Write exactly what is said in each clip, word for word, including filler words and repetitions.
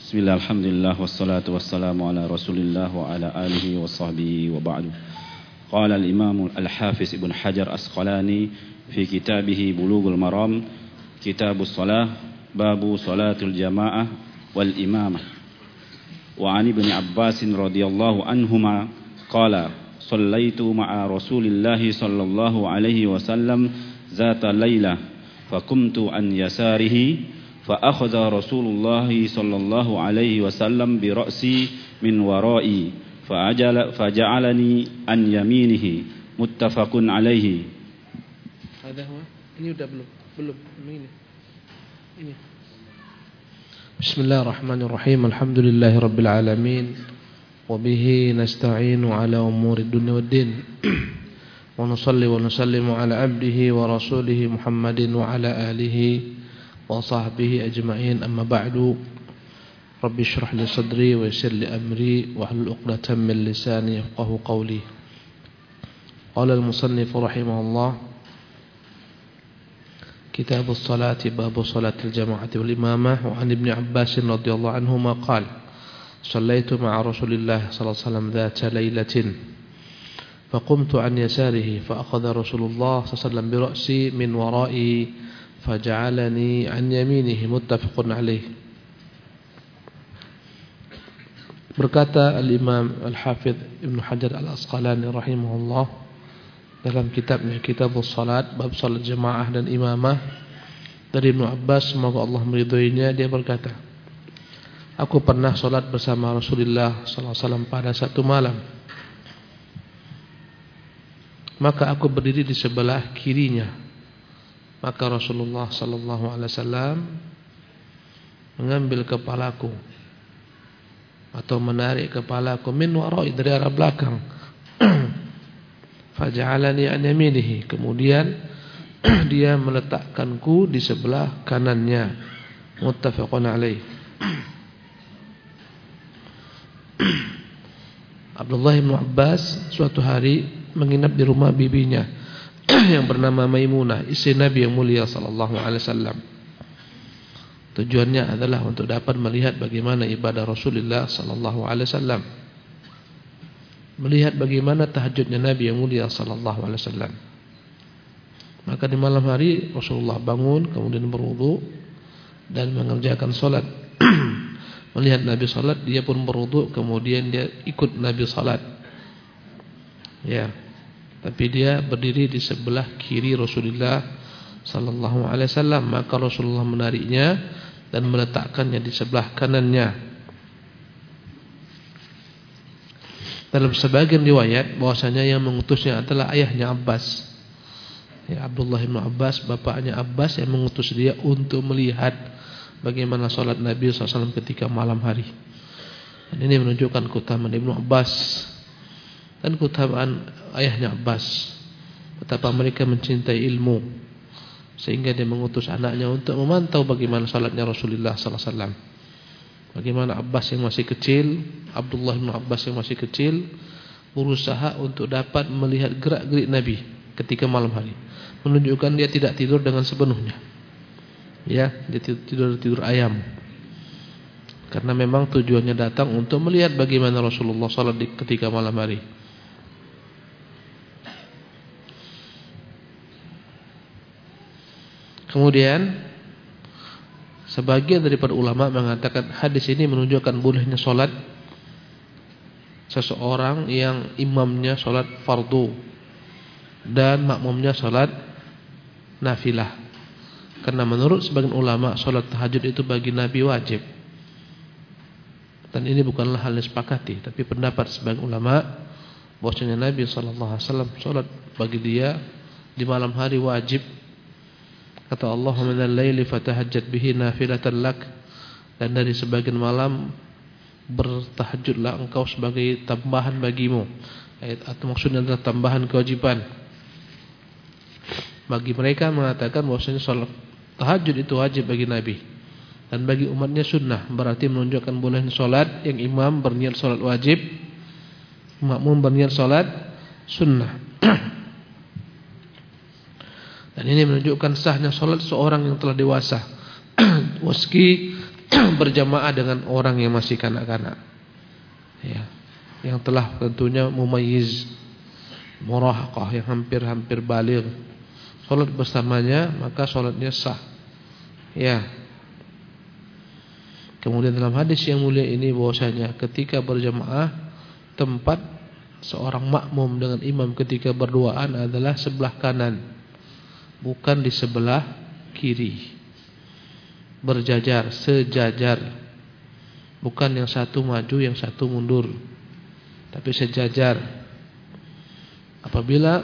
Bismillah, alhamdulillah, wassalatu wassalamu ala rasulillah wa ala alihi wa sahbihi wa ba'du. Qala al-imam al-hafiz Ibn Hajar Asqalani fi kitabih Bulughul Maram, kitabus salah, babu salatul jamaah wal imamah. Wa an Ibn Abbas radhiyallahu anhuma qala sallaitu ma'a Rasulillah sallallahu alaihi wasallam zata laila fakumtu an yasarihi فأخذ رسول الله صلى الله عليه وسلم برأسي من ورائي فأجل فجعلني عن يمينه متفق عليه. هذا هو. Ini udah belum? Belum. Ini. Ini. Bismillahirrahmanirrahim. Alhamdulillahi rabbil alamin. Wa bihi nasta'inu ala umuri dunya waddin. Wa nusalli wa nusallimu ala abdihi wa rasulihi Muhammadin wa ala alihi wa sahbihi ajma'in, amma ba'du. Rabbi shrah li sadri wa yassir li amri wa hlul 'uqdatam min lisani yafqahu qawli. Qala al-musannif rahimahullah, kitabus salati babu salatil jama'ati wal imamah. Wa an Ibn Abbas radhiyallahu anhuma qala sallaitu ma'a Rasulillah sallallahu alaihi wasallam dhata lailatin faqumtu an yasarihi fa akhadha Rasulullah sallallahu alaihi wasallam bi ra'si min wara'i faja'alani an yaminihi muttafaqun alaih. Berkata al-Imam Al-Hafidh Ibn Hajar Al-Asqalani rahimahullah dalam kitabnya Kitabus Salat, bab salat jamaah dan imamah, dari Ibn Abbas, semoga Allah meridhoinya, dia berkata, aku pernah salat bersama Rasulullah sallallahu alaihi wasallam pada satu malam. Maka aku berdiri di sebelah kirinya. Maka Rasulullah sallallahu alaihi wasallam mengambil kepalaku atau menarik kepalaku min wara'i, dari arah belakang. Faja'alani an yaminihi, kemudian dia meletakkanku di sebelah kanannya. Muttafaqun alaih. Abdullah bin Abbas suatu hari menginap di rumah bibinya yang bernama Maimunah, istri Nabi yang mulia sallallahu alaihi wasallam. Tujuannya adalah untuk dapat melihat bagaimana ibadah Rasulullah sallallahu alaihi wasallam, melihat bagaimana tahajudnya Nabi yang mulia sallallahu alaihi wasallam. Maka di malam hari Rasulullah bangun, kemudian berwudu dan mengerjakan salat. Melihat Nabi salat, dia pun berwudu, kemudian dia ikut Nabi salat. Ya. Tapi dia berdiri di sebelah kiri Rasulullah sallallahu alaihi wasallam. Maka Rasulullah menariknya dan meletakkannya di sebelah kanannya. Dalam sebagian riwayat bahwasanya yang mengutusnya adalah ayahnya Abbas, ya, Abdullah bin Abbas, bapaknya Abbas, yang mengutus dia untuk melihat bagaimana salat Nabi sallallahu alaihi wasallam ketika malam hari. Dan ini menunjukkan keutamaan Ibnu Abbas dan keutamaan ayahnya Abbas, betapa mereka mencintai ilmu sehingga dia mengutus anaknya untuk memantau bagaimana salatnya Rasulullah sallallahu alaihi wasallam. Bagaimana Abbas yang masih kecil, Abdullah bin Abbas yang masih kecil, berusaha untuk dapat melihat gerak-gerik Nabi ketika malam hari, menunjukkan dia tidak tidur dengan sepenuhnya. Ya, dia tidur tidur ayam. Karena memang tujuannya datang untuk melihat bagaimana Rasulullah salat ketika malam hari. Kemudian sebagian daripada ulama mengatakan hadis ini menunjukkan bolehnya salat seseorang yang imamnya salat fardu dan makmumnya salat nafilah. Karena menurut sebagian ulama salat tahajud itu bagi Nabi wajib. Dan ini bukanlah hal yang disepakati, tapi pendapat sebagian ulama bahwasanya Nabi sallallahu alaihi wasallam salat bagi dia di malam hari wajib. Kata Allah, minal laili fatahajjat bihi nafilatan lak, dan dari sebagian malam bertahajudlah engkau sebagai tambahan bagimu. Ayat atau maksudnya adalah tambahan kewajiban. Bagi mereka mengatakan bahwasanya salat tahajud itu wajib bagi Nabi, dan bagi umatnya sunnah, berarti menunjukkan bolehnya salat yang imam berniat salat wajib, makmum berniat salat sunnah. Dan ini menunjukkan sahnya salat seorang yang telah dewasa. Meski berjamaah dengan orang yang masih kanak-kanak, ya, yang telah tentunya mumayyiz, murahaqah, yang hampir-hampir baligh, salat bersamanya, maka salatnya sah. Ya. Kemudian dalam hadis yang mulia ini bahwasanya ketika berjamaah, tempat seorang makmum dengan imam ketika berduaan adalah sebelah kanan, bukan di sebelah kiri. Berjajar, sejajar. Bukan yang satu maju, yang satu mundur, tapi sejajar. Apabila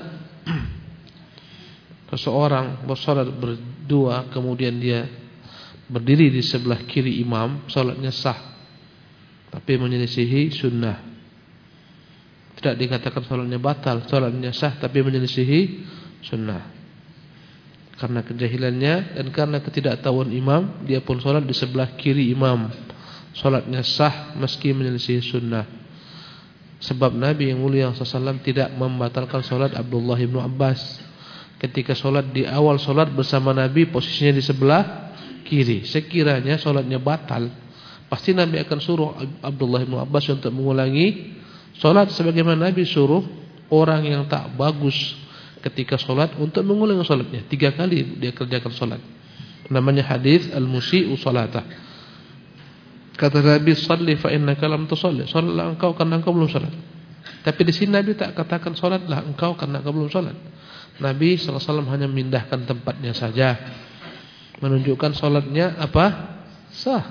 seseorang bersolat berdua kemudian dia berdiri di sebelah kiri imam, salatnya sah, tapi menyelisihi sunnah. Tidak dikatakan salatnya batal, salatnya sah tapi menyelisihi sunnah. Karena kejahilannya dan karena ketidaktahuan imam, dia pun salat di sebelah kiri imam, salatnya sah meski menyelisihi sunnah. Sebab Nabi yang mulia shallallahu alaihi wasallam tidak membatalkan salat Abdullah bin Abbas. Ketika salat di awal salat bersama Nabi, posisinya di sebelah kiri. Sekiranya salatnya batal, pasti Nabi akan suruh Abdullah bin Abbas untuk mengulangi salat, sebagaimana Nabi suruh orang yang tak bagus ketika salat untuk mengulangi salatnya. Tiga kali dia kerjakan salat. Namanya hadis al-musii'u salatah. Kata Nabi, "Shalli fa innaka lam tusalli." Salatlah engkau karena engkau belum salat. Tapi di sini Nabi tak katakan salatlah engkau karena engkau belum salat. Nabi sallallahu alaihi wasallam hanya memindahkan tempatnya saja, menunjukkan salatnya apa? Sah.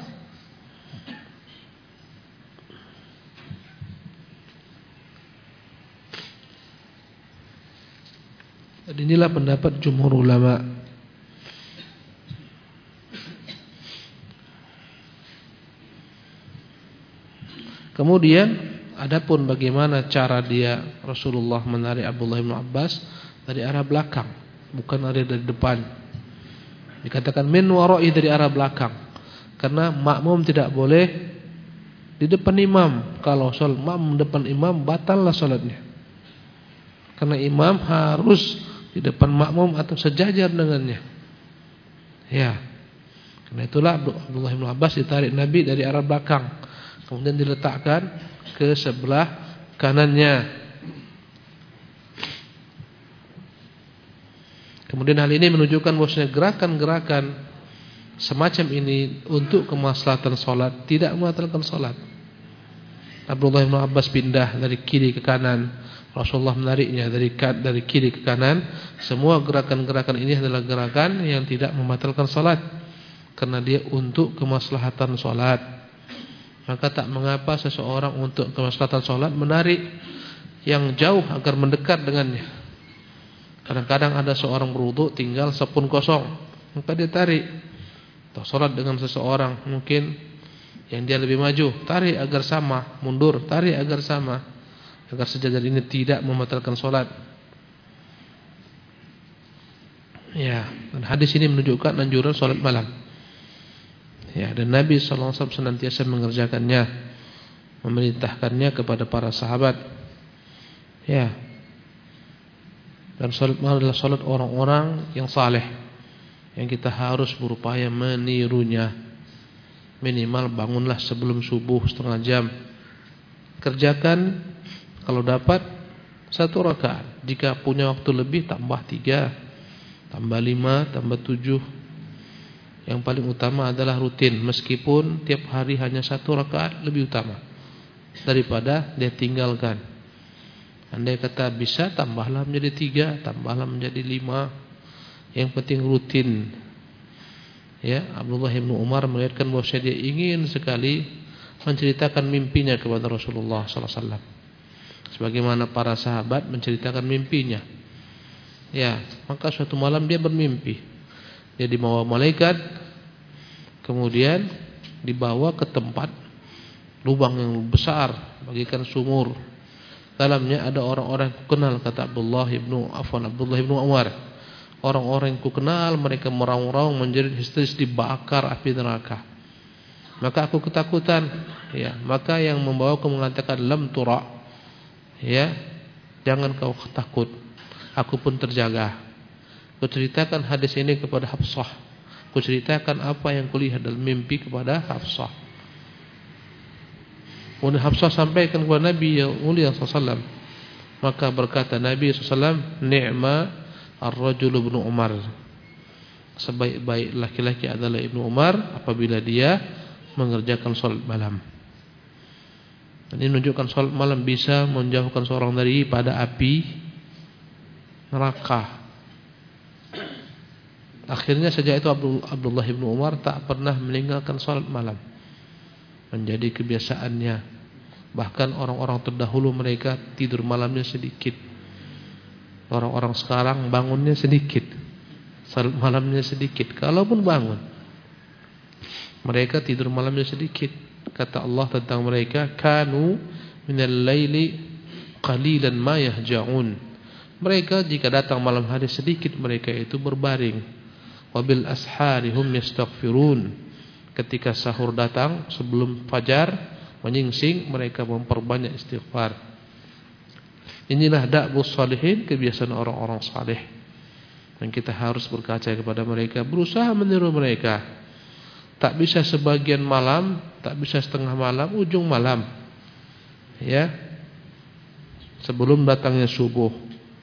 Dan inilah pendapat jumhur ulama. Kemudian adapun bagaimana cara dia Rasulullah menarik Abdullah bin Abbas dari arah belakang, bukan dari depan. Dikatakan min wara'i, dari arah belakang, karena makmum tidak boleh di depan imam. Kalau salat makmum depan imam, batallah salatnya. Karena imam harus di depan makmum atau sejajar dengannya. Ya. Karena itulah Abdullah bin Abbas ditarik Nabi dari arah belakang, kemudian diletakkan ke sebelah kanannya. Kemudian hal ini menunjukkan bahwasanya gerakan-gerakan semacam ini untuk kemaslahatan salat tidak membatalkan salat. Abdullah bin Abbas pindah dari kiri ke kanan, Rasulullah menariknya dari dari kiri ke kanan. Semua gerakan-gerakan ini adalah gerakan yang tidak membatalkan salat, karena dia untuk kemaslahatan salat. Maka tak mengapa seseorang untuk kemaslahatan salat menarik yang jauh agar mendekat dengannya. Kadang-kadang ada seorang berwudu tinggal sepun kosong, maka dia tarik. Atau salat dengan seseorang mungkin yang dia lebih maju, tarik agar sama, mundur, tarik agar sama, agar sejajar ini tidak membatalkan salat. Ya, dan hadis ini menunjukkan anjuran salat malam. Ya, dan Nabi sallallahu alaihi wasallam senantiasa mengerjakannya, memerintahkannya kepada para sahabat. Ya. Dan salat malam adalah salat orang-orang yang saleh, yang kita harus berupaya menirunya. Minimal bangunlah sebelum subuh setengah jam. Kerjakan kalau dapat satu rakaat. Jika punya waktu lebih, tambah tiga, tambah lima, tambah tujuh. Yang paling utama adalah rutin, meskipun tiap hari hanya satu rakaat lebih utama daripada dia tinggalkan. Andai kata bisa, tambahlah menjadi tiga, tambahlah menjadi lima. Yang penting rutin. Ya, Abdullah bin Umar melihatkan bahwa dia ingin sekali menceritakan mimpinya kepada Rasulullah sallallahu alaihi wasallam, sebagaimana para sahabat menceritakan mimpinya. Ya, maka suatu malam dia bermimpi, dia dibawa malaikat, kemudian dibawa ke tempat lubang yang besar bagikan sumur. Dalamnya ada orang-orang yang kukenal, kata Abdullah bin Affan, Abdullah bin Umar. Orang-orang yang kukenal, mereka meraung-raung, menjerit histeris, dibakar api neraka. Maka aku ketakutan. Ya, maka yang membawaku mengatakan lam tura. Ya, jangan kau takut. Aku pun terjaga. Aku ceritakan hadis ini kepada Hafsah, Kuceritakan apa yang kulihat dalam mimpi kepada Hafsah. Kemudian Hafsah sampaikan kepada Nabi yang mulia sallallahu alaihi wasallam. Maka berkata Nabi sallallahu alaihi wasallam, "Ni'ma ar-rajul ibnu Umar." Sebaik-baik laki-laki adalah Ibnu Umar apabila dia mengerjakan salat malam. Ini menunjukkan salat malam bisa menjauhkan seorang dari pada api neraka. Akhirnya sejak itu Abdullah bin Umar tak pernah meninggalkan salat malam. Menjadi kebiasaannya. Bahkan orang-orang terdahulu mereka tidur malamnya sedikit. Orang-orang sekarang bangunnya sedikit. Salat malamnya sedikit. Kalaupun bangun, mereka tidur malamnya sedikit. Kata Allah tentang mereka, kanu minal laili qalilan ma yahja'un. Mereka jika datang malam hari sedikit mereka itu berbaring. Wabil ashari hum yastaghfirun. Ketika sahur datang sebelum fajar menyingsing mereka memperbanyak istighfar. Inilah da'bus salihin, kebiasaan orang-orang saleh. Dan kita harus berkaca kepada mereka, berusaha meniru mereka. Tak bisa sebagian malam, tak bisa setengah malam, ujung malam. Ya. Sebelum datangnya subuh.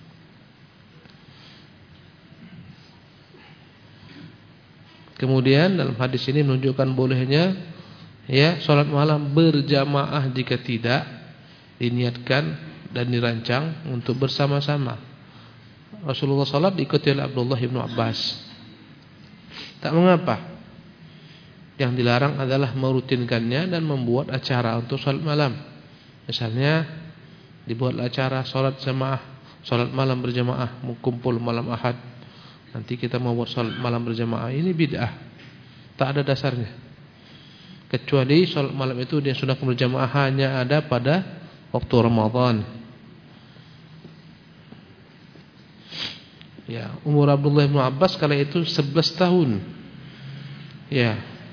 Kemudian dalam hadis ini menunjukkan bolehnya ya salat malam berjamaah jika tidak diniatkan dan dirancang untuk bersama-sama. Rasulullah salat diikuti oleh Abdullah bin Abbas. Tak mengapa. Yang dilarang adalah merutinkannya dan membuat acara untuk salat malam. Misalnya dibuat acara salat jamaah, salat malam berjamaah, kumpul malam Ahad. Nanti kita mau buat salat malam berjamaah, ini bid'ah. Tak ada dasarnya. Kecuali salat malam itu dia sudah berjamaah hanya ada pada waktu Ramadan. Ya, umur Abdullah bin Abbas kala itu sebelas tahun. Ya.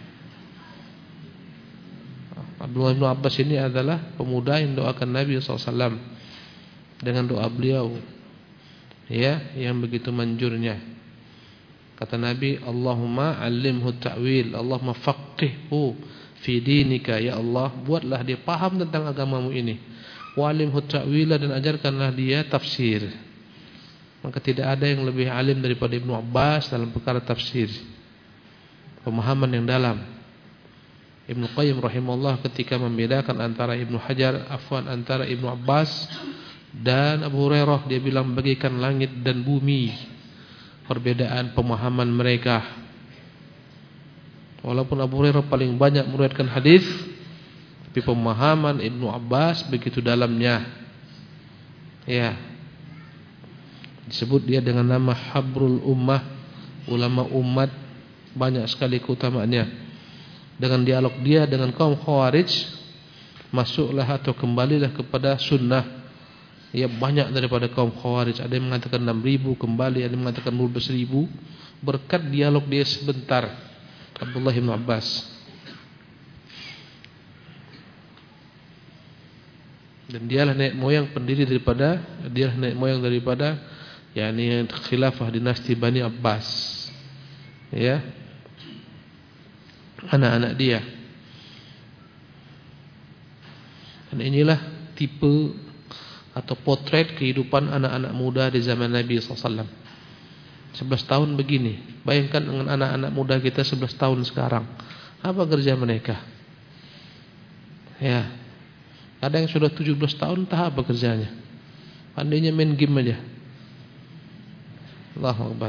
Abdullah bin Abbas ini adalah pemuda yang doakan Nabi sallallahu alaihi wasallam dengan doa beliau, ya, yang begitu manjurnya. Kata Nabi, Allahumma alimhu ta'wil, Allahumma faqihhu fi dinika, ya Allah, buatlah dia paham tentang agamamu ini. Wa alimhu ta'wila, dan ajarkanlah dia tafsir. Maka tidak ada yang lebih alim daripada Ibnu Abbas dalam perkara tafsir, pemahaman yang dalam. Ibnu Qayyim rahimahullah ketika membedakan antara Ibnu Hajar, afwan, antara Ibnu Abbas dan Abu Hurairah, dia bilang bagaikan langit dan bumi perbedaan pemahaman mereka. Walaupun Abu Hurairah paling banyak meriwayatkan hadis, tapi pemahaman Ibnu Abbas begitu dalamnya. Ya. Disebut dia dengan nama Habrul Ummah, ulama umat, banyak sekali keutamaannya. Dengan dialog dia dengan kaum Khawarij, masuklah atau kembalilah kepada sunnah. Ya, banyak daripada kaum Khawarij. Ada yang mengatakan enam ribu kembali, ada yang mengatakan dua belas ribu, berkat dialog dia sebentar, Abdullah bin Abbas. Dan dialah nenek moyang pendiri daripada, dialah nenek moyang daripada yakni khilafah dinasti Bani Abbas. Ya. Anak-anak dia. Dan inilah tipe atau potret kehidupan anak-anak muda di zaman Nabi sallallahu alaihi wasallam. sebelas tahun begini. Bayangkan dengan anak-anak muda kita sebelas tahun sekarang. Apa kerja mereka? Ya. Ada yang sudah tujuh belas tahun, tak apa kerjanya. Pandainya main game aja. Allahu Akbar.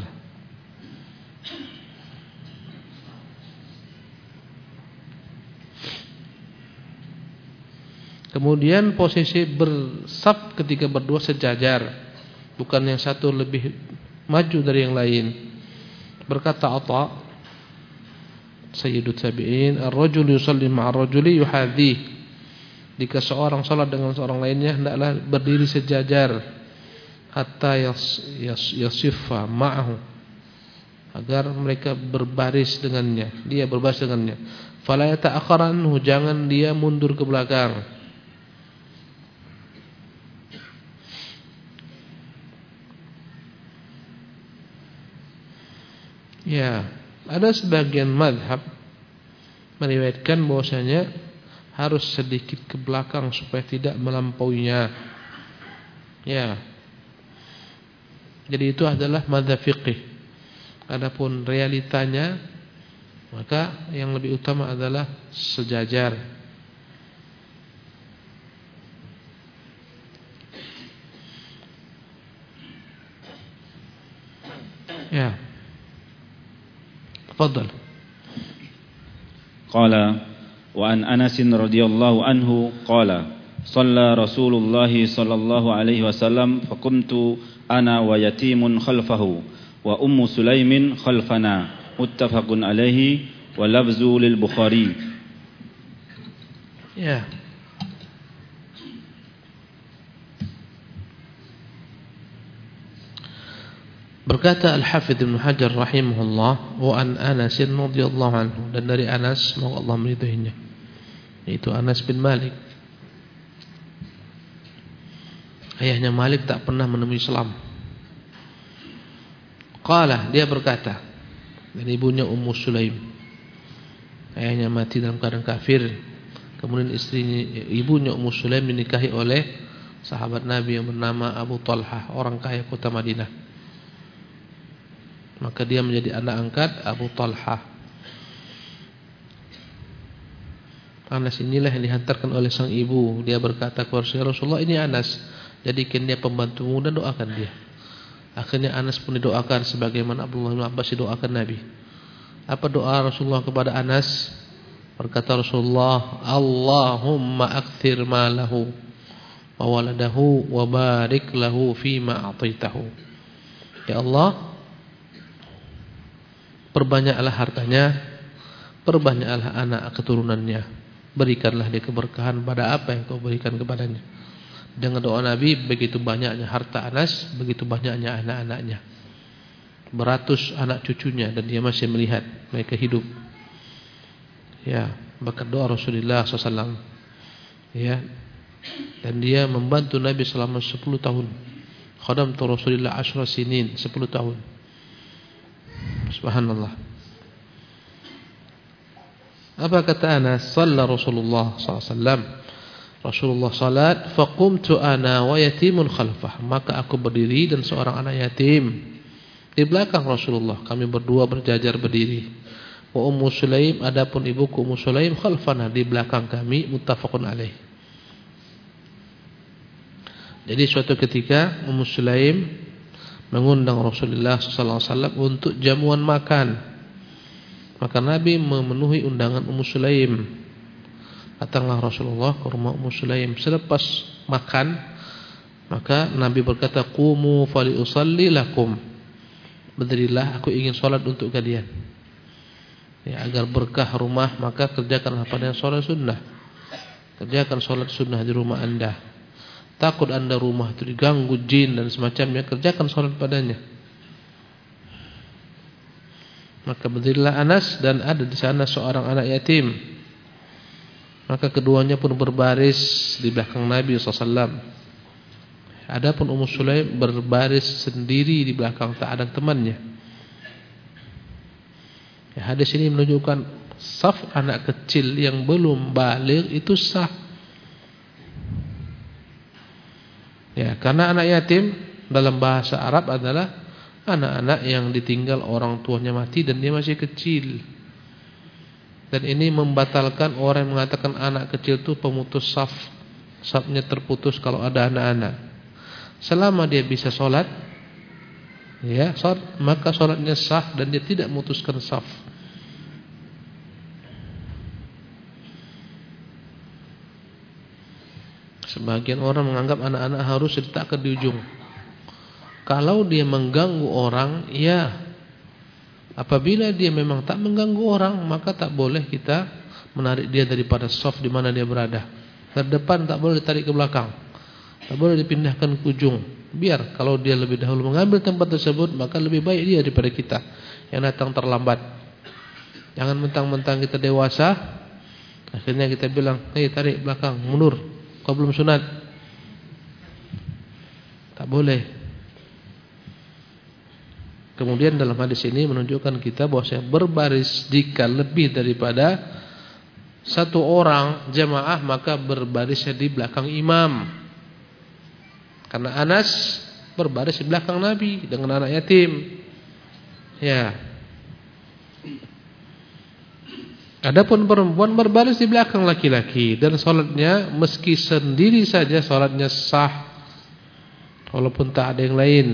Kemudian posisi bersaf ketika berdua sejajar, bukan yang satu lebih maju dari yang lain. Berkata Atha, Sayyidut Tabi'in, ar-rajulu yusalli ma'ar-rajuli yuhadhi. Jika seorang salat dengan seorang lainnya, hendaklah berdiri sejajar hatta yas, yas, yasiffa ma'ahu, agar mereka berbaris dengannya, dia berbaris dengannya. Fala yata'akhkhar anhu, jangan dia mundur ke belakang. Ya, Ada sebagian mazhab meriwayatkan bahwasanya harus sedikit ke belakang supaya tidak melampauinya. Ya. Jadi itu adalah mazhab fiqih. Adapun realitanya, maka yang lebih utama adalah sejajar. Ya. Tafadhal. Qala wa an Anas radhiyallahu anhu qala shalla Rasulullah sallallahu alaihi wasallam faqumtu ana wa yatimun khalfahu wa ummu Sulaimin khalfana muttafaqun alaihi wa lafzu lil Bukhari. Ya. Berkata Al-Hafidz Ibnu Hajar rahimahullah, wa an Anas radhiyallahu anhu, dan dari Anas semoga Allah meridhoinya, yaitu Anas bin Malik. Ayahnya Malik tak pernah menemui Islam. Qala, dia berkata, dan ibunya Ummu Sulaim. Ayahnya mati dalam keadaan kafir. Kemudian istrinya, ibunya Ummu Sulaim dinikahi oleh sahabat Nabi yang bernama Abu Talhah, orang kaya kota Madinah. Maka dia menjadi anak angkat Abu Talhah. Anas inilah yang dihantarkan oleh sang ibu. Dia berkata kepada Rasulullah, ini Anas, jadikan dia pembantumu dan doakan dia. Akhirnya Anas pun didoakan sebagaimana Abdullah bin Abbas didoakan Nabi. Apa doa Rasulullah kepada Anas? Berkata Rasulullah, Allahumma akthir malahu wa waladahu wa barik lahu fima a'taitahu. Ya Allah, perbanyaklah hartanya, perbanyaklah anak keturunannya, berikanlah dia keberkahan pada apa yang kau berikan kepadanya. Dengan doa Nabi, begitu banyaknya harta Anas, begitu banyaknya anak-anaknya, beratus anak cucunya, dan dia masih melihat mereka hidup. Ya, berkat doa Rasulullah sallallahu alaihi wasallam. Ya, dan dia membantu Nabi selama sepuluh tahun. Khadamtu Rasulullah ashra sinin, sepuluh tahun. Subhanallah. Apa kata Anas? Shalla Rasulullah sallallahu alaihi wasallam. Rasulullah salat, faqumtu ana wa yatimun khalfah. Maka aku berdiri dan seorang anak yatim di belakang Rasulullah. Kami berdua berjajar berdiri. Wa Ummu Sulaim, adapun ibuku Ummu Sulaim khalfana, di belakang kami, muttafaqun alaih. Jadi suatu ketika Ummu Sulaim mengundang Rasulullah sallallahu alaihi wasallam untuk jamuan makan. Maka Nabi memenuhi undangan Ummu Sulaim. Datanglah Rasulullah ke rumah Ummu Sulaim. Selepas makan, maka Nabi berkata, "Qumu fali usalli lakum." Berdirilah, aku ingin salat untuk kalian. Ya, agar berkah rumah, maka kerjakanlah pada salat sunnah. Kerjakan salat sunnah di rumah Anda. Takut Anda rumah itu diganggu jin dan semacamnya, kerjakan salat padanya. Maka berdirilah Anas, dan ada di sana seorang anak yatim. Maka keduanya pun berbaris di belakang Nabi sallallahu alaihi wasallam. Adapun Ummu Sulaim berbaris sendiri di belakang, tak ada temannya. Ya, hadis ini menunjukkan saf anak kecil yang belum baligh itu sah. Ya, karena anak yatim dalam bahasa Arab adalah anak-anak yang ditinggal orang tuanya mati dan dia masih kecil. Dan ini membatalkan orang yang mengatakan anak kecil itu pemutus saf. Safnya terputus kalau ada anak-anak. Selama dia bisa sholat, ya, sholat, maka sholatnya sah dan dia tidak memutuskan saf. Sebagian orang menganggap anak-anak harus diletakkan di ujung. Kalau dia mengganggu orang, ya, apabila dia memang tak mengganggu orang, maka tak boleh kita menarik dia daripada saf di mana dia berada. Terdepan tak boleh ditarik ke belakang, tak boleh dipindahkan ke ujung. Biar kalau dia lebih dahulu mengambil tempat tersebut, maka lebih baik dia daripada kita yang datang terlambat. Jangan mentang-mentang kita dewasa, akhirnya kita bilang, hei tarik belakang, mundur, kau belum sunat. Tak boleh. Kemudian dalam hadis ini menunjukkan kita bahwa berbaris jika lebih daripada satu orang jamaah maka berbarisnya di belakang imam. Karena Anas berbaris di belakang Nabi dengan anak yatim. Ya. Adapun perempuan berbaris di belakang laki-laki dan salatnya meski sendiri saja salatnya sah walaupun tak ada yang lain.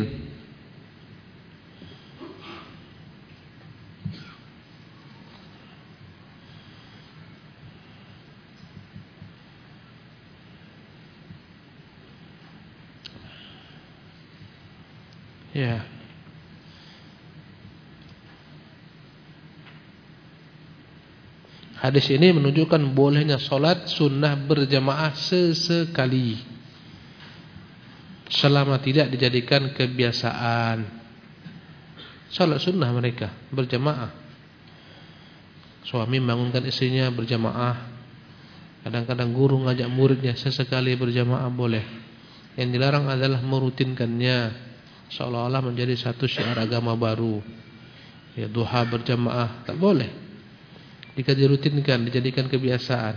Ya. Hadis ini menunjukkan bolehnya solat sunnah berjamaah sesekali, selama tidak dijadikan kebiasaan. Solat sunnah mereka berjamaah. Suami bangunkan istrinya berjamaah. Kadang-kadang guru ngajak muridnya sesekali berjamaah boleh. Yang dilarang adalah merutinkannya, seolah-olah menjadi satu syiar agama baru. Ya, duha berjamaah tak boleh. Jika dirutinkan, dijadikan kebiasaan.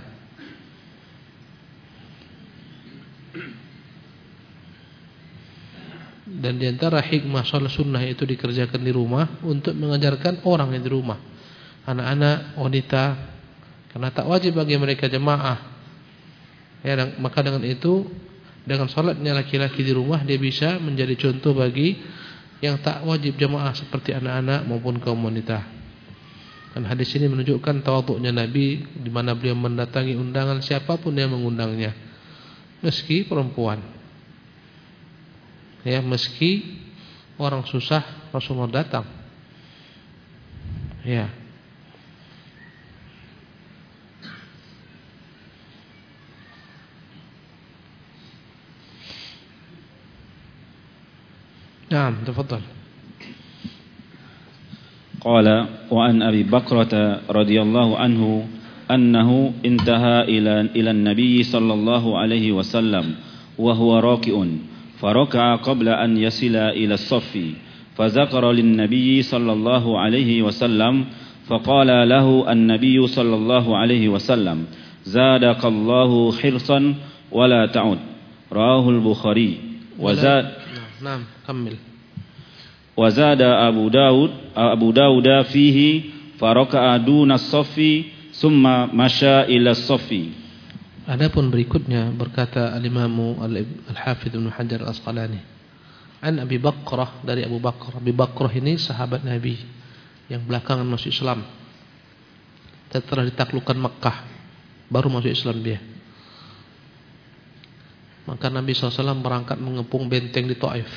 Dan diantara hikmah sholat sunnah itu dikerjakan di rumah untuk mengajarkan orang yang di rumah, anak-anak, wanita, karena tak wajib bagi mereka jamaah. Ya, dan, maka dengan itu, dengan sholatnya laki-laki di rumah, dia bisa menjadi contoh bagi yang tak wajib jamaah seperti anak-anak maupun kaum wanita. Dan hadis ini menunjukkan tawadhu'nya Nabi, di mana beliau mendatangi undangan siapapun yang mengundangnya, meski perempuan. Ya, meski orang susah Rasulullah datang. Ya. Naam, tafadhal. Qala wa an Abi Bakrah radhiyallahu anhu annahu intaha ila ila an-nabiy sallallahu alaihi wasallam wa huwa raki'un faraka'a qabla an yasila ila as-saffi fazakara lin-nabiy sallallahu alaihi wasallam faqala lahu an-nabiy sallallahu alaihi wasallam zadakallahu hirsan wala ta'ud rawahu al-Bukhari wa zad Naam, kamil. Wa zada Abu Daud Abu Daud fihi faraka'a duna as-saffi summa masya ila as-saffi. Adapun berikutnya berkata al-Imam Al-Hafidz Ibnu Hajar Al-Asqalani, an Abi Bakrah, dari Abu Bakrah. Abi Bakrah ini sahabat Nabi yang belakangan masuk Islam. Setelah ditaklukkan Makkah baru masuk Islam dia. Maka Nabi shallallahu alaihi wasallam berangkat mengepung benteng di Taif.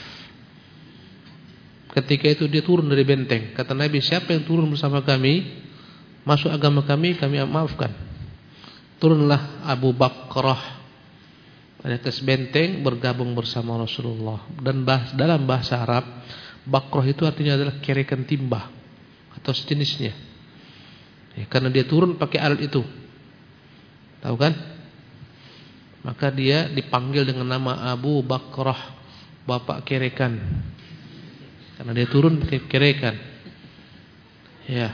Ketika itu dia turun dari benteng. Kata Nabi, siapa yang turun bersama kami, masuk agama kami, kami maafkan. Turunlah Abu Bakrah di atas benteng bergabung bersama Rasulullah. Dan bahas, dalam bahasa Arab, Bakrah itu artinya adalah kerekan timba atau sejenisnya. Ya, karena dia turun pakai alat itu. Tahu kan? Maka dia dipanggil dengan nama Abu Bakrah, bapak kerekan. Karena dia turun pakai kerekan. Ya.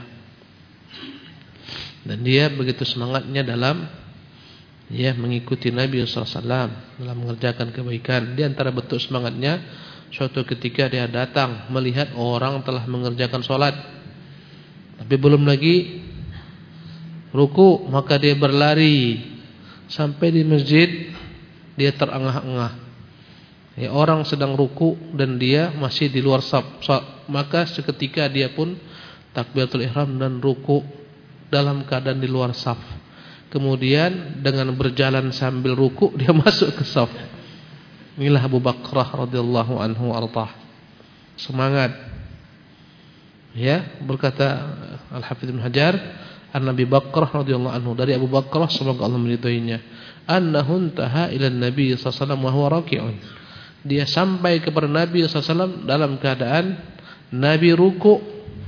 Dan dia begitu semangatnya dalam ya mengikuti Nabi sallallahu alaihi wasallam dalam mengerjakan kebaikan. Di antara bentuk semangatnya, suatu ketika dia datang melihat orang telah mengerjakan sholat, tapi belum lagi ruku, maka dia berlari sampai di masjid. Dia terengah-engah. Ya, orang sedang ruku dan dia masih di luar saf. Maka seketika dia pun takbiratul ihram dan ruku dalam keadaan di luar saf. Kemudian dengan berjalan sambil ruku dia masuk ke saf. Inilah Abu Bakrah radhiyallahu anhu ardah. Semangat. Ya, berkata Al-Hafidz Ibnu Hajar, An-Nabi Bakrah radhiyallahu anhu, dari Abu Bakrah semoga Allah meridhoinya, annahu intaha ila Nabi sallallahu alaihi wasallam wa huwa raki'un. Dia sampai kepada Nabi sallallahu alaihi wasallam dalam keadaan Nabi ruku.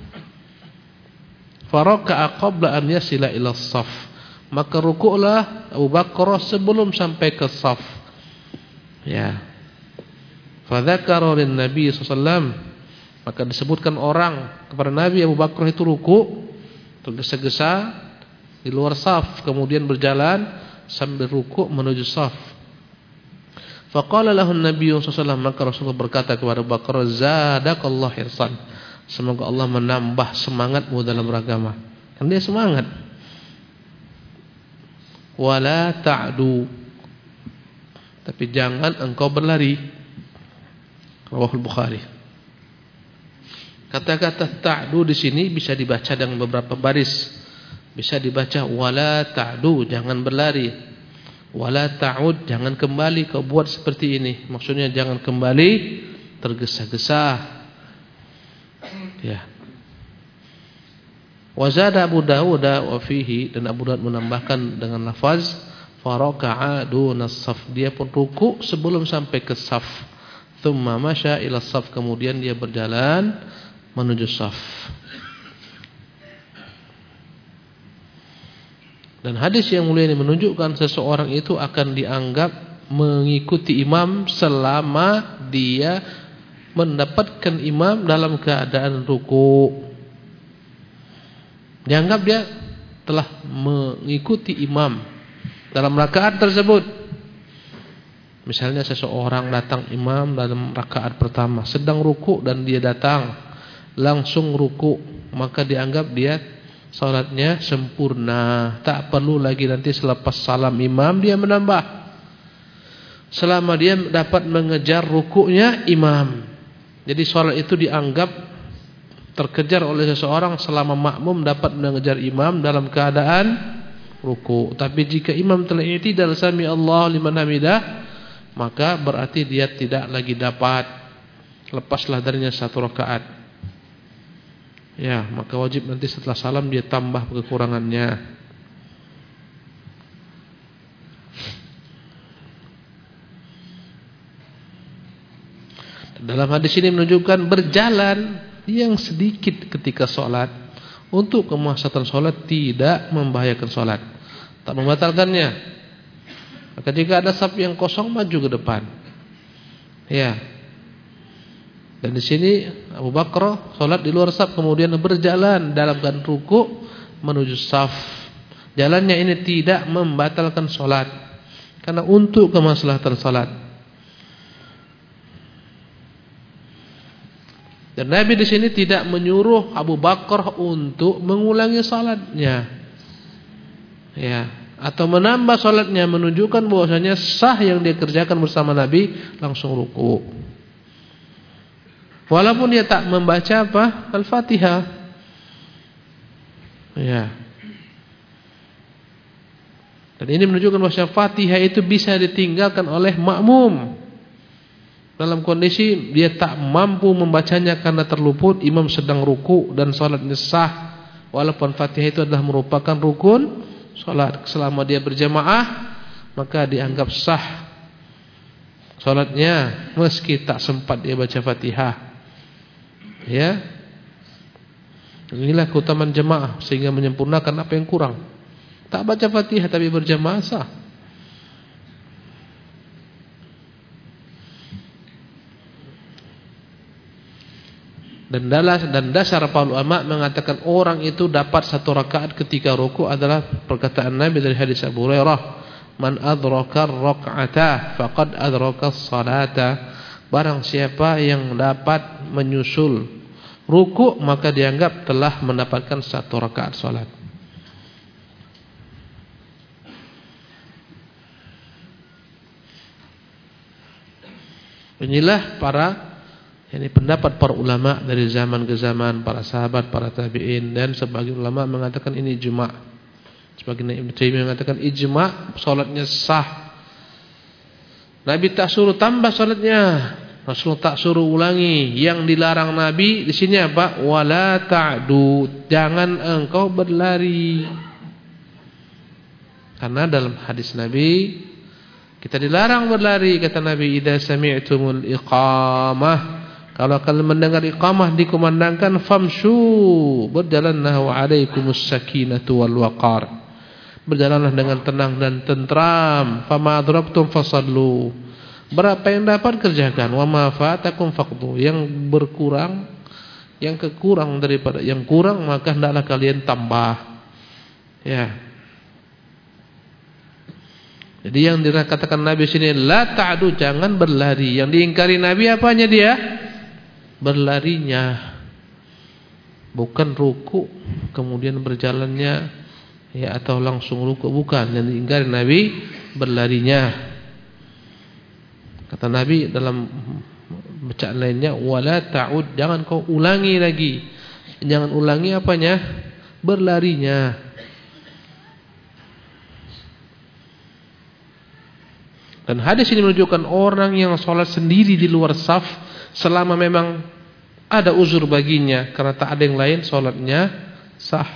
Faraka'a qabla an yasila ila as-saf. Maka ruku'lah Abu Bakrah sebelum sampai ke saf. Ya. Fadzakara lin Nabi sallallahu alaihi wasallam. Maka disebutkan orang kepada Nabi Abu Bakar itu ruku, tergesa-gesa di luar saf, kemudian berjalan sambil ruku menuju saf. Faqala lahu an-nabiy sallallahu alaihi wasallam, maka Rasulullah berkata kepada Abu Bakar, zadakallahu hirsan, semoga Allah menambah semangatmu dalam beragama. Kan dia semangat. Wala ta'du, tapi jangan engkau berlari. Rawahul Bukhari. Kata-kata ta'du di sini bisa dibaca dengan beberapa baris. Bisa dibaca wala ta'du, jangan berlari. Wala ta'ud, jangan kembali kau buat seperti ini. Maksudnya jangan kembali tergesa-gesa. Ya. Wazada Abu Dawud wa fihi, dan Abu Dawud menambahkan dengan lafaz faraka'a dunas saf, dia pun ruku sebelum sampai ke saf. Thumma masya ila saf, kemudian dia berjalan menuju saf. Dan hadis yang mulia ini menunjukkan seseorang itu akan dianggap mengikuti imam selama dia mendapatkan imam dalam keadaan ruku. Dianggap dia telah mengikuti imam dalam rakaat tersebut. Misalnya seseorang datang imam dalam rakaat pertama, sedang ruku dan dia datang langsung ruku, maka dianggap dia salatnya sempurna. Tak perlu lagi nanti selepas salam imam dia menambah, selama dia dapat mengejar rukunya imam. Jadi salat itu dianggap terkejar oleh seseorang selama makmum dapat mengejar imam dalam keadaan ruku. Tapi jika imam telah i'tidal sami Allah liman hamidah, maka berarti dia tidak lagi dapat, lepaslah darinya satu rakaat. Ya, maka wajib nanti setelah salam dia tambah kekurangannya. Dalam hadis ini menunjukkan berjalan yang sedikit ketika sholat untuk kemaslahatan sholat, tidak membahayakan sholat, tak membatalkannya. Maka jika ada saf yang kosong, maju ke depan. Ya. Dan di sini Abu Bakar sholat di luar saf, kemudian berjalan dalam keadaan ruku menuju saf. Jalannya ini tidak membatalkan sholat, karena untuk kemaslahatan sholat. Dan Nabi di sini tidak menyuruh Abu Bakar untuk mengulangi sholatnya, ya, atau menambah sholatnya, menunjukkan bahwasanya sah yang dia kerjakan bersama Nabi langsung ruku. Walaupun dia tak membaca apa? Al-Fatihah. Ya. Dan ini menunjukkan bahwa Fatihah itu bisa ditinggalkan oleh makmum dalam kondisi dia tak mampu membacanya karena terluput, imam sedang ruku dan salatnya sah. Walaupun Fatihah itu adalah merupakan rukun salat, selama dia berjamaah maka dianggap sah salatnya meski tak sempat dia baca Fatihah. Ya, inilah keutamaan jemaah sehingga menyempurnakan apa yang kurang. Tak baca Fatihah tapi berjamaah sah. Dan dalam dan dasar para ulama mengatakan orang itu dapat satu rakaat ketika ruku adalah perkataan Nabi dari hadis Abu Hurairah, man adraka ar-rak'ata faqad adraka as-salata. Barang siapa yang dapat menyusul ruku, maka dianggap telah mendapatkan satu rakaat salat. Inilah para ini pendapat para ulama dari zaman ke zaman, para sahabat, para tabi'in, dan sebagian ulama mengatakan ini ijma'. Sebagian Ibnu Taimiyah mengatakan ijma', salatnya sah. Nabi tak suruh tambah salatnya, Rasulullah tak suruh ulangi. Yang dilarang Nabi di sini apa? Wala ta'du, jangan engkau berlari. Karena dalam hadis Nabi kita dilarang berlari, kata Nabi, idza sami'tumul iqamah, kalau kalian mendengar iqamah dikumandangkan, famshu, berjalanlah, wa alaikumus sakinatu wal waqar, berjalanlah dengan tenang dan tentram. Fama adrabtum fasallu, berapa yang dapat kerjakan, wa ma fatakum faqdu, yang berkurang Yang kekurang daripada yang kurang maka hendaklah kalian tambah. Ya. Jadi yang dikatakan Nabi sini la ta'du, jangan berlari. Yang diingkari Nabi apanya dia? Berlarinya. Bukan ruku kemudian berjalannya ya atau langsung ruku, bukan. Yang diingkari Nabi berlarinya. Kata Nabi dalam bacaan lainnya, wala ta'ud, jangan kau ulangi lagi. Jangan ulangi apanya? Berlarinya. Dan hadis ini menunjukkan orang yang sholat sendiri di luar saf, selama memang ada uzur baginya karena tak ada yang lain, sholatnya sah.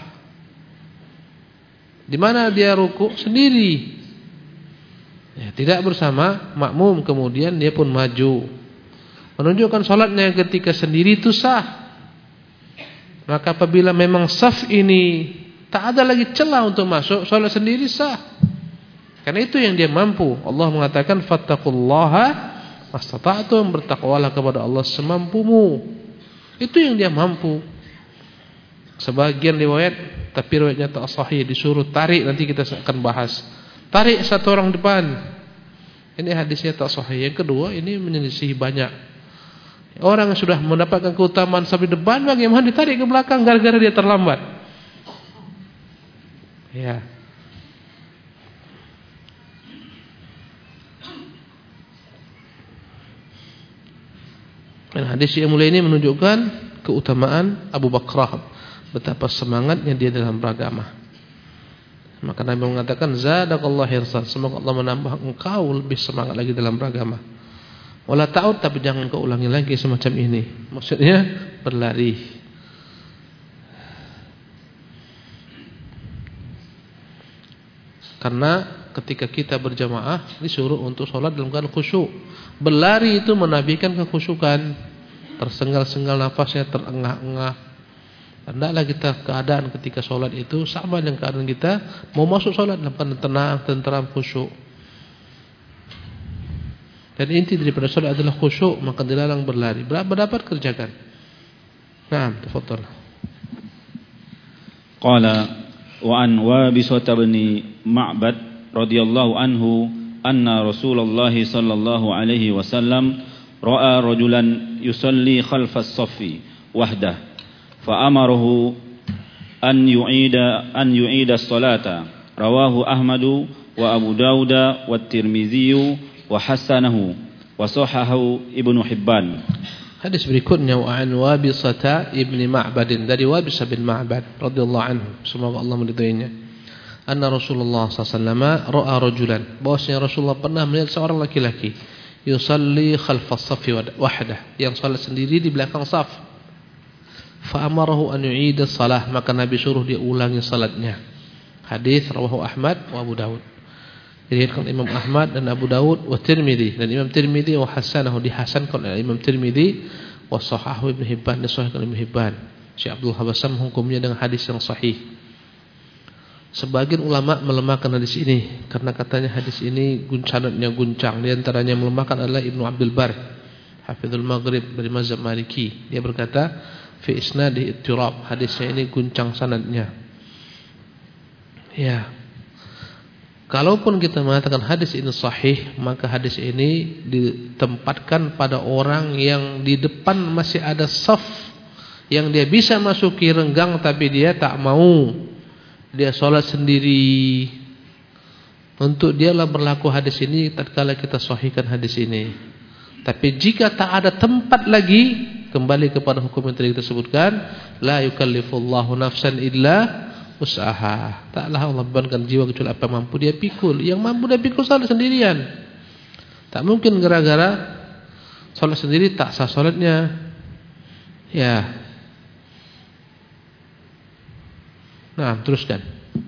Di mana dia ruku? Sendiri. Ya, tidak bersama makmum, kemudian dia pun maju. Menunjukkan sholatnya ketika sendiri itu sah. Maka apabila memang saf ini tak ada lagi celah untuk masuk, sholat sendiri sah. Karena itu yang dia mampu. Allah mengatakan fattaqullaha mastata'tum, bertakwalah kepada Allah semampumu. Itu yang dia mampu. Sebagian riwayat, tapi riwayatnya tak sahih, disuruh tarik, nanti kita akan bahas. Tarik satu orang depan. Ini hadisnya tak sahih. Yang kedua, ini menyelisih banyak. Orang yang sudah mendapatkan keutamaan sampai depan, bagaimana ditarik ke belakang gara-gara dia terlambat? Ya. Dan hadis yang mulia ini menunjukkan keutamaan Abu Bakrah, betapa semangatnya dia dalam beragama. Maka Nabi mengatakan zadakallahu hirsan, semoga Allah menambah engkau lebih semangat lagi dalam beragama. Wala ta'ud, tapi jangan kau ulangi lagi semacam ini. Maksudnya berlari. Karena ketika kita berjamaah disuruh untuk sholat dalam keadaan khusyuk. Berlari itu menafikan kekhusyukan. Tersengal-sengal nafasnya, terengah-engah. Hendaklah kita keadaan ketika sholat itu sama dengan keadaan kita mau masuk sholat dalam keadaan tenang, tenteram, khusyuk. Dan inti daripada sholat adalah khusyuk, maka dilarang berlari. Berapa dapat kerjakan. Naam, tafadhal. Qala wa an Wabisah bin Ma'bad radhiyallahu anhu anna Rasulullah sallallahu alaihi wasallam ra'a rajulan yusalli khalfa as-saffi wahdah فأمره أن يعيد أن يعيد الصلاة رواه أحمد وأبو داود والترمذي وحسنه وصححه ابن حبان. Hadis berikutnya an Wabisah ibni Ma'bad, dari Wabisah bin Ma'bad radhiyallahu anhu, semoga Allah meridainya. Anna Rasulullah sallallahu alaihi wasallam ra'a rajulan, bahwasanya Rasulullah pernah melihat seorang laki-laki yusalli khalfa as-saffi wahdah, yang salat sendiri di belakang saf. Fa'amarahu an yu'ida salah, maka Nabi suruh dia ulangi salatnya. Hadis rawahu Ahmad wa Abu Dawud, diriwayatkan Imam Ahmad dan Abu Dawud wa Tirmidzi, dan Imam Tirmidzi wa hasanahu, dihasankan oleh Imam Tirmidzi, wa sahahu Ibnu Hibban, disahihkan Ibnu Hibban. Syekh Abdul Habasam hukumnya dengan hadis yang sahih. Sebagian ulama melemahkan hadis ini karena katanya hadis ini sanadnya guncang. Di antaranya melemahkan adalah Ibnu Abdul Bar, Hafizul Maghrib dari mazhab Maliki. Dia berkata fi isnadi ittirab, hadisnya ini guncang sanadnya. Ya. Kalaupun kita mengatakan hadis ini sahih, maka hadis ini ditempatkan pada orang yang di depan masih ada saf, yang dia bisa masuki renggang tapi dia tak mau. Dia sholat sendiri. Untuk dialah berlaku hadis ini tatkala kita sahihkan hadis ini. Tapi jika tak ada tempat lagi, kembali kepada hukum yang tadi kita sebutkan, la yukallifullahu nafsan illa usaha. Taklah Allah bebankan jiwa kecuali apa yang mampu dia pikul. Yang mampu dia pikul salat sendirian. Tak mungkin gara-gara salat sendiri tak sah salatnya. Ya. Nah, teruskan.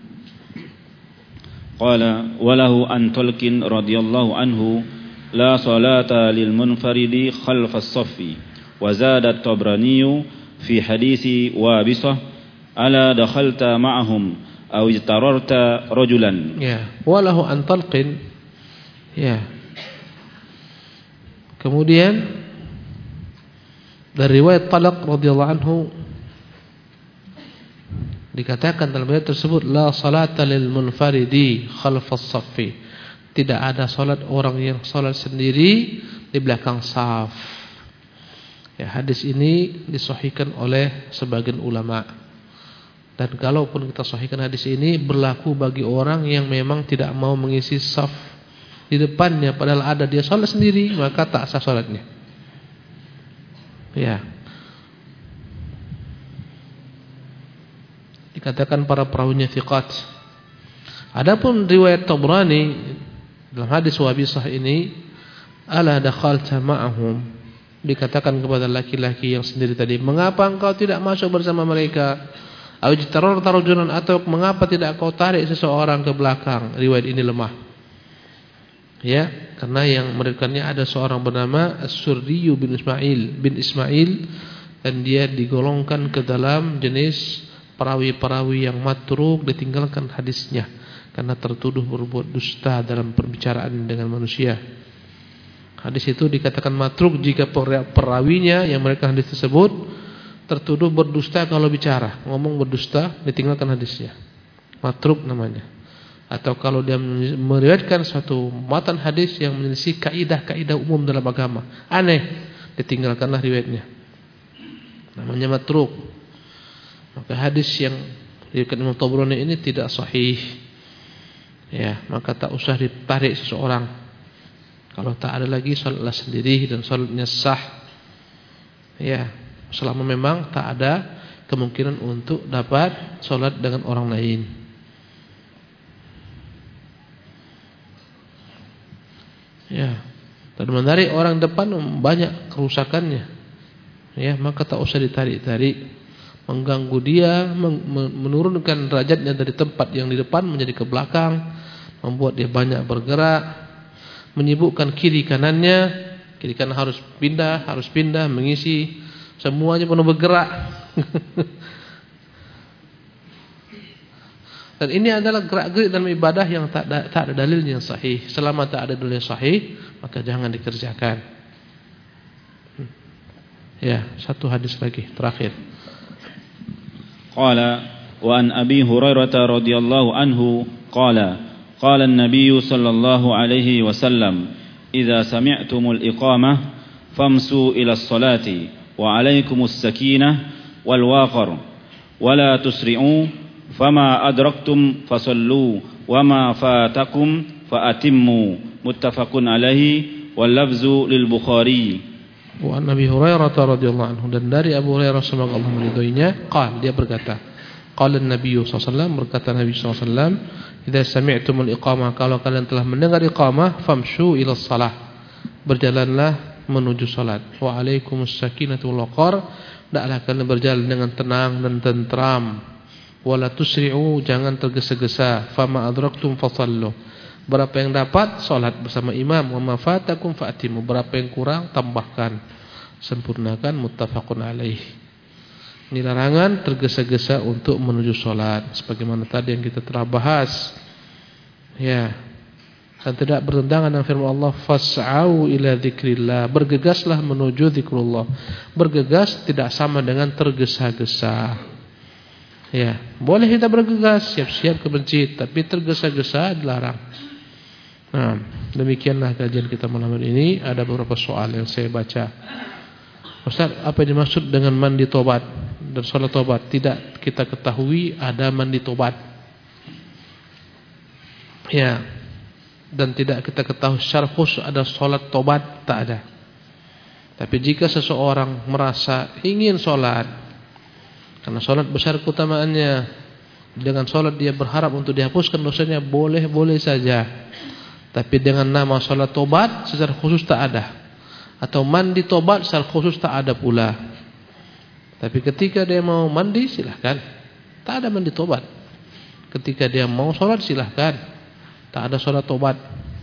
Qala walahu an Talqin radhiyallahu anhu la salata lil munfaridi khalfas saffi. وزاد الطبراني في حديث وابصة ألا دخلت معهم أو اضطررت رجلا. Ya, walahu an Talqin. Ya. Kemudian Dari riwayat Talaq radhiyallahu anhu dikatakan dalam riwayat tersebut, la salata lil munfaridi khalfas saffi. Tidak ada salat orang yang salat sendiri di belakang saf. Ya, hadis ini disahihkan oleh sebagian ulama. Dan kalaupun kita sahihkan hadis ini, berlaku bagi orang yang memang tidak mau mengisi saf di depannya padahal ada dia salat sendiri, maka tak sah salatnya. Ya. Dikatakan para perawinya thiqat. Adapun riwayat Tabrani dalam hadis Wabisah ini, ala dakhalta ma'ahum, dikatakan kepada laki-laki yang sendiri tadi, mengapa engkau tidak masuk bersama mereka? Awjtaror tarujunan, atau mengapa tidak kau tarik seseorang ke belakang? Riwayat ini lemah. Ya, karena yang meriwayatkannya ada seorang bernama As-Surdi bin Ismail bin Ismail, dan dia digolongkan ke dalam jenis perawi-perawi yang matruk, ditinggalkan hadisnya karena tertuduh berbuat dusta dalam perbicaraan dengan manusia. Hadis itu dikatakan matruk jika perawinya yang mereka hadis tersebut tertuduh berdusta kalau bicara, ngomong berdusta, ditinggalkan hadisnya. Matruk namanya. Atau kalau dia meriwayatkan suatu matan hadis yang menyelisih kaidah-kaidah umum dalam agama, aneh, ditinggalkanlah riwayatnya. Namanya matruk. Maka hadis yang diriwayatkan Imam Tabrani ini tidak sahih. Ya, maka tak usah ditarik seseorang. Kalau tak ada lagi, salatlah sendiri dan salatnya sah. Ya, selama memang tak ada kemungkinan untuk dapat salat dengan orang lain. Ya, dan menarik orang depan banyak kerusakannya. Ya, maka tak usah ditarik-tarik, mengganggu dia, menurunkan derajatnya dari tempat yang di depan menjadi ke belakang, membuat dia banyak bergerak, menyibukkan kiri kanannya, kiri kanan harus pindah, harus pindah, mengisi, semuanya penuh bergerak. Dan ini adalah gerak-gerik dalam ibadah yang tak ada, tak ada dalil yang sahih. Selama tak ada dalil yang sahih, maka jangan dikerjakan. Ya, satu hadis lagi terakhir. Qala wa an Abi Hurairah radhiyallahu anhu qala qala an-nabiy sallallahu alaihi wasallam idza sami'tumul iqamah famsu ila as-salati wa 'alaikumus sakinah wal waqar wa la tusri'u fama adraktum fasallu wa ma fatakum faatimmu muttafaqun alaihi wal lafzu lil Bukhari. Wa Nabi Hurairah radhiyallahu anhu, dan dari Abu Hurairah semoga Allah meridhoinya, qala, dia berkata, qala an-nabiy sallallahu alaihi wasallam, berkata Nabi sallallahu alaihi wasallam, idza sami'tumul iqamah, kalau kalian telah mendengar iqamah, famshu ila shalah, berjalanlah menuju salat, wa alaikumus sakinatu wal waqar, hendaklah kalian berjalan dengan tenang dan tentram, wala tusri'u, jangan tergesa-gesa, fama adraktum fasallu, berapa yang dapat salat bersama imam, wa ma fatakum fa'timu, berapa yang kurang tambahkan, sempurnakan, muttafaqun alaih. Ini larangan tergesa-gesa untuk menuju salat sebagaimana tadi yang kita telah bahas. Ya. Dan tidak bertentangan dengan firman Allah, fas'au ila dzikrillah, bergegaslah menuju zikrullah. Bergegas tidak sama dengan tergesa-gesa. Ya, boleh kita bergegas, siap-siap ke masjid, tapi tergesa-gesa dilarang. Nah, demikianlah kajian kita malam ini. Ada beberapa soal yang saya baca. Ustaz, apa yang dimaksud dengan mandi tobat dan salat tobat? Tidak kita ketahui ada mandi tobat. Ya. Dan tidak kita ketahui secara khusus ada salat tobat, tak ada. Tapi jika seseorang merasa ingin salat, karena salat besar keutamaannya, dengan salat dia berharap untuk dihapuskan dosanya, boleh-boleh saja. Tapi dengan nama salat tobat secara khusus tak ada, atau mandi tobat secara khusus tak ada pula. Tapi ketika dia mau mandi silahkan, tak ada mandi tobat. Ketika dia mau salat silahkan, tak ada salat tobat.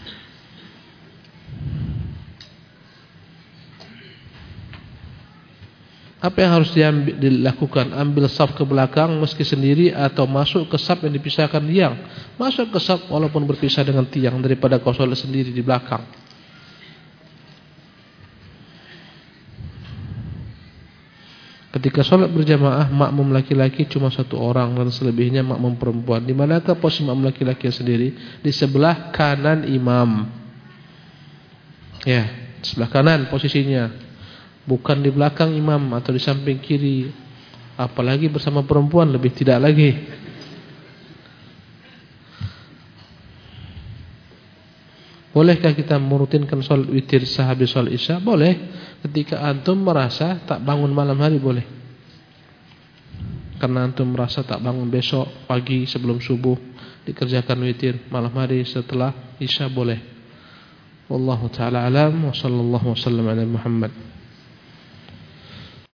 Apa yang harus diambil, dilakukan? Ambil saf ke belakang meski sendiri, atau masuk ke saf yang dipisahkan tiang? Masuk ke saf walaupun berpisah dengan tiang, daripada kau salat sendiri di belakang. Ketika sholat berjamaah, makmum laki-laki cuma satu orang dan selebihnya makmum perempuan. Di manakah posisi makmum laki-laki sendiri? Di sebelah kanan imam. Ya, di sebelah kanan posisinya. Bukan di belakang imam atau di samping kiri. Apalagi bersama perempuan, lebih tidak lagi. Bolehkah kita merutinkan sholat witir sehabis sholat isya? Boleh. Ketika antum merasa tak bangun malam hari, boleh. Karena antum merasa tak bangun besok pagi sebelum subuh, dikerjakan witir malam hari setelah isya, boleh. Wallahu ta'ala alam wa sallallahu wa sallam ala Muhammad.